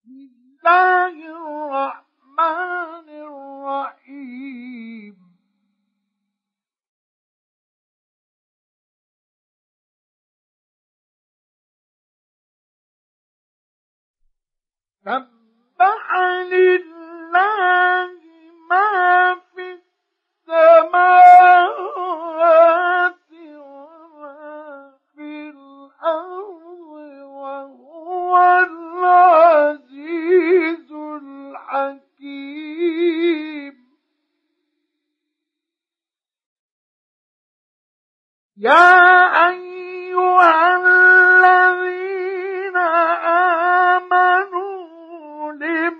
الله الرحمن الرحيم سبح لله ما في السماوات وما في الأرض وهو العزيز الحكيم يا أيها الذين آمنوا لم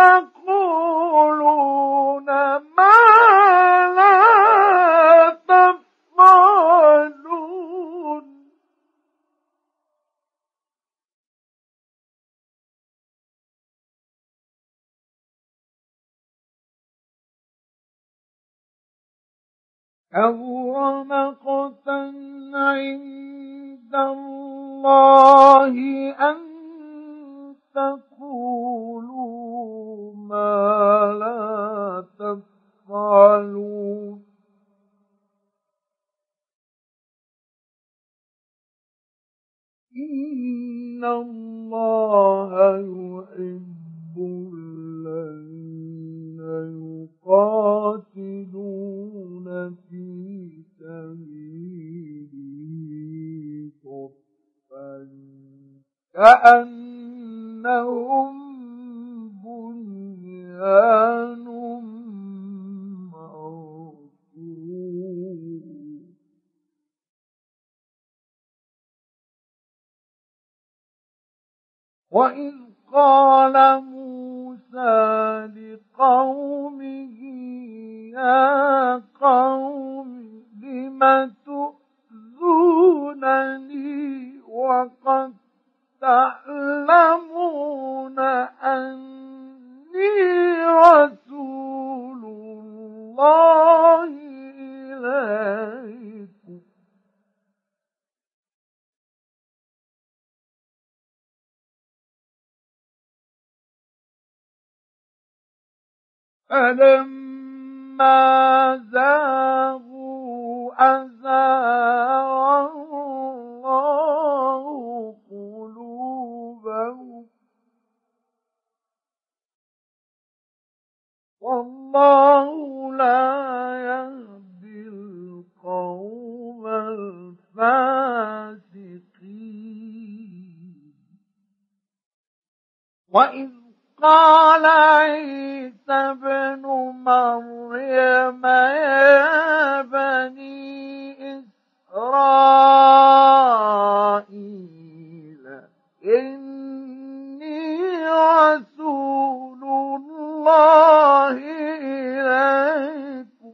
تقولون ما لا تفعلون كبر مقتا عند الله أن تقولوا ما لا تفعلون إن الله يحب الذين يقاتلون في سبيله صفا كأنهم بنيان مرصوص وإذ قال موسى لقومه يا قوم لم تؤذونني وقد تعلمون أني رسول الله إليكم فلما زاغوا أزاغ الله قلوبهم والله لا يهدي القوم الفاسقين وإذ قال عيسى ابن مريم يا بني إسرائيل إني رسول الله إليكم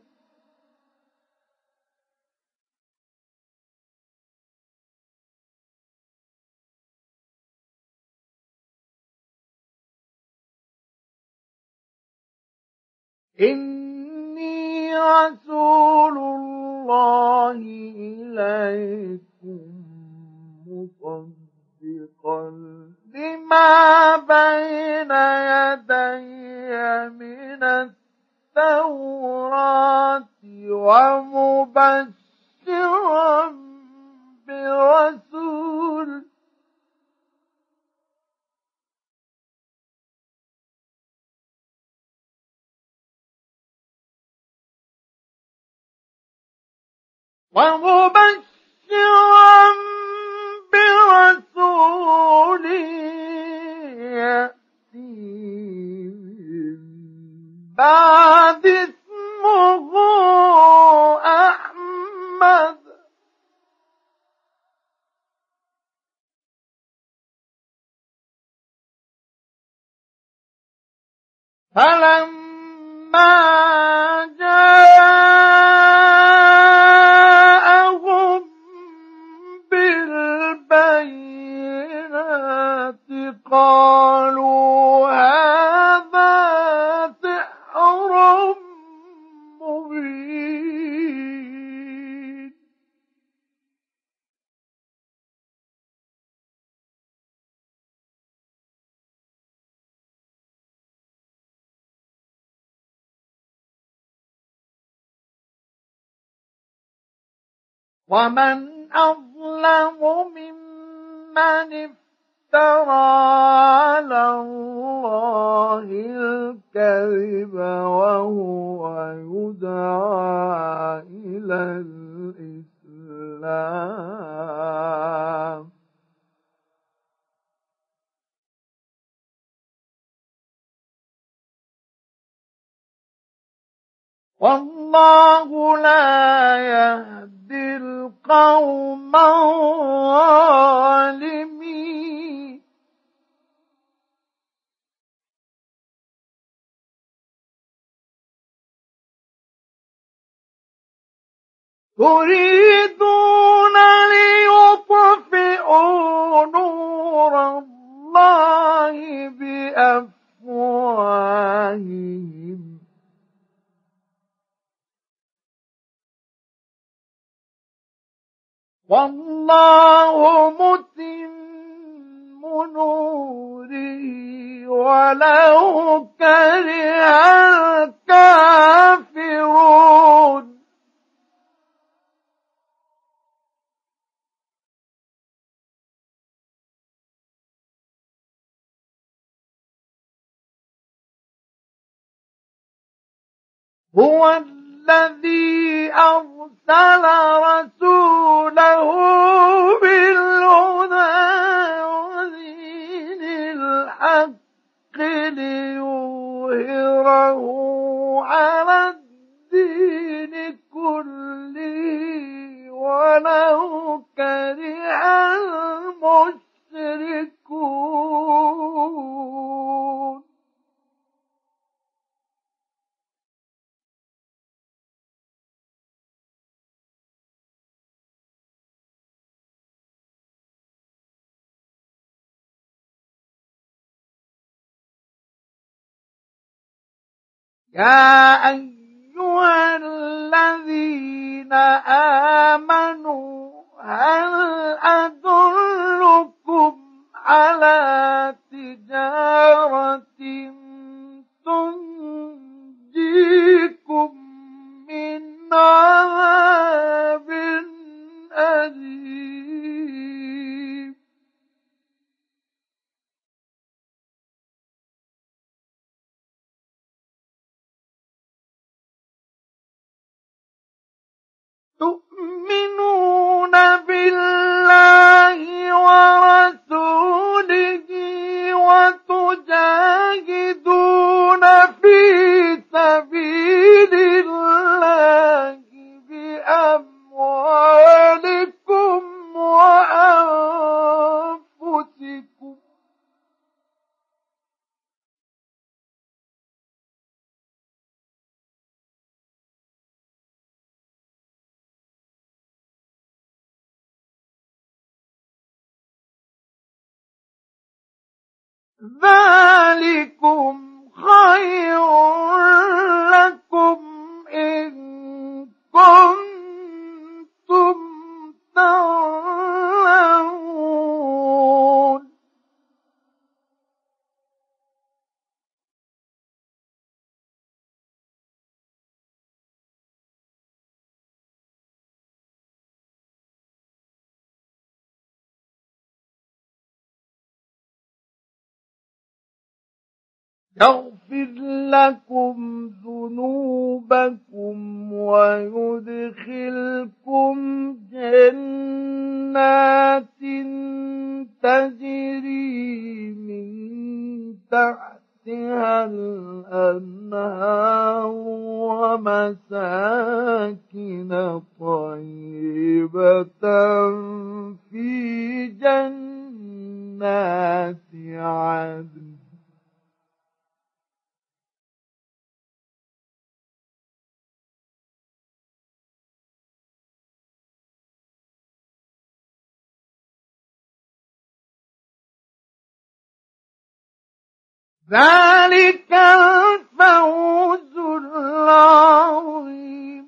إني رسول الله إليكم مصدقا لما بين يدي من التوراة ومبشرا برسول يأتي من بعد اسمه أحمد فلما جاءهم بالبينات قالوا هذا سحر مبين ومن أظلم ممن افترى على الله الكذب وهو يدعى إلى الإسلام والله لا يهدي القوم الظالمين يريدون ليطفئوا نور الله بأفواههم والله متم نوره ولو كره الكافرون هو الذي أرسل رسوله بالهدى ودين الحق ليظهره على الدين كله ولو كره المشركون يا أيها الذين آمنوا هل أدلكم على تجارة تنجيكم من عذاب أليم تؤمنون بالله ورسوله وتجاهدون في سبيل الله بأموالكم وأنفسكم ذلكم خير لكم إن كنتم تعلمون يغفر لكم ذنوبكم ويدخلكم جنات تجري من تحتها الأنهار ومساكن طيبة في جنات عدن ذلك الفوز العظيم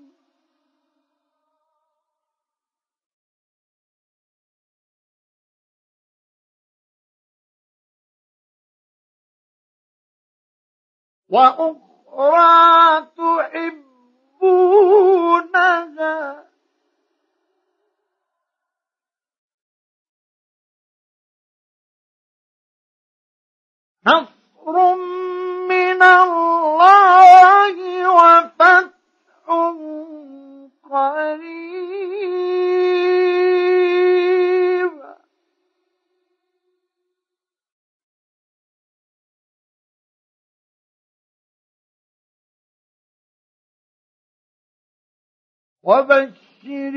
وأخرى تحبونها نصر من الله وفتح قريب. وبشر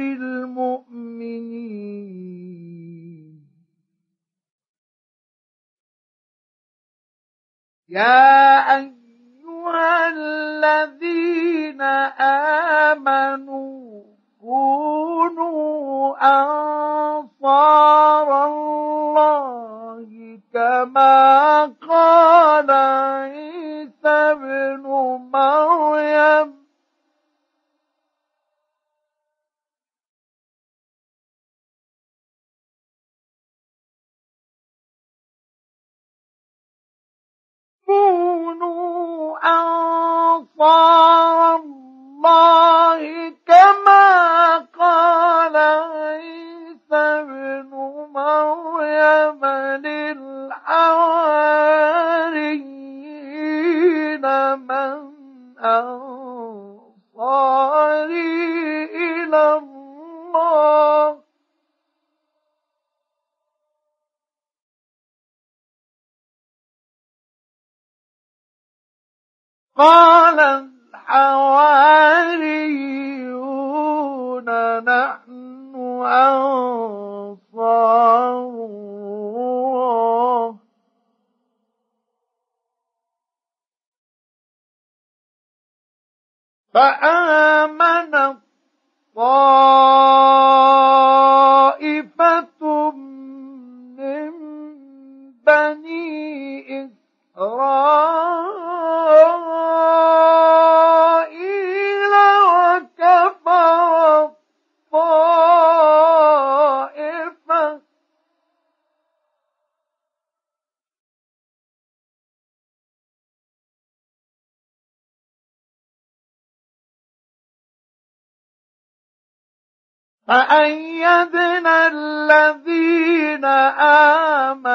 المؤمنين. يا أيها الذين آمنوا كونوا أنصار الله كما قال عيسى ابن مريم كونوا أنصار الله كما قال عيسى ابن مريم للحواريين من أنصاري إلى الله قال الحواريون نحن أنصار الله فآمنت طائفة من بني إسرائيل وكفرت طائفة فأيدنا الذين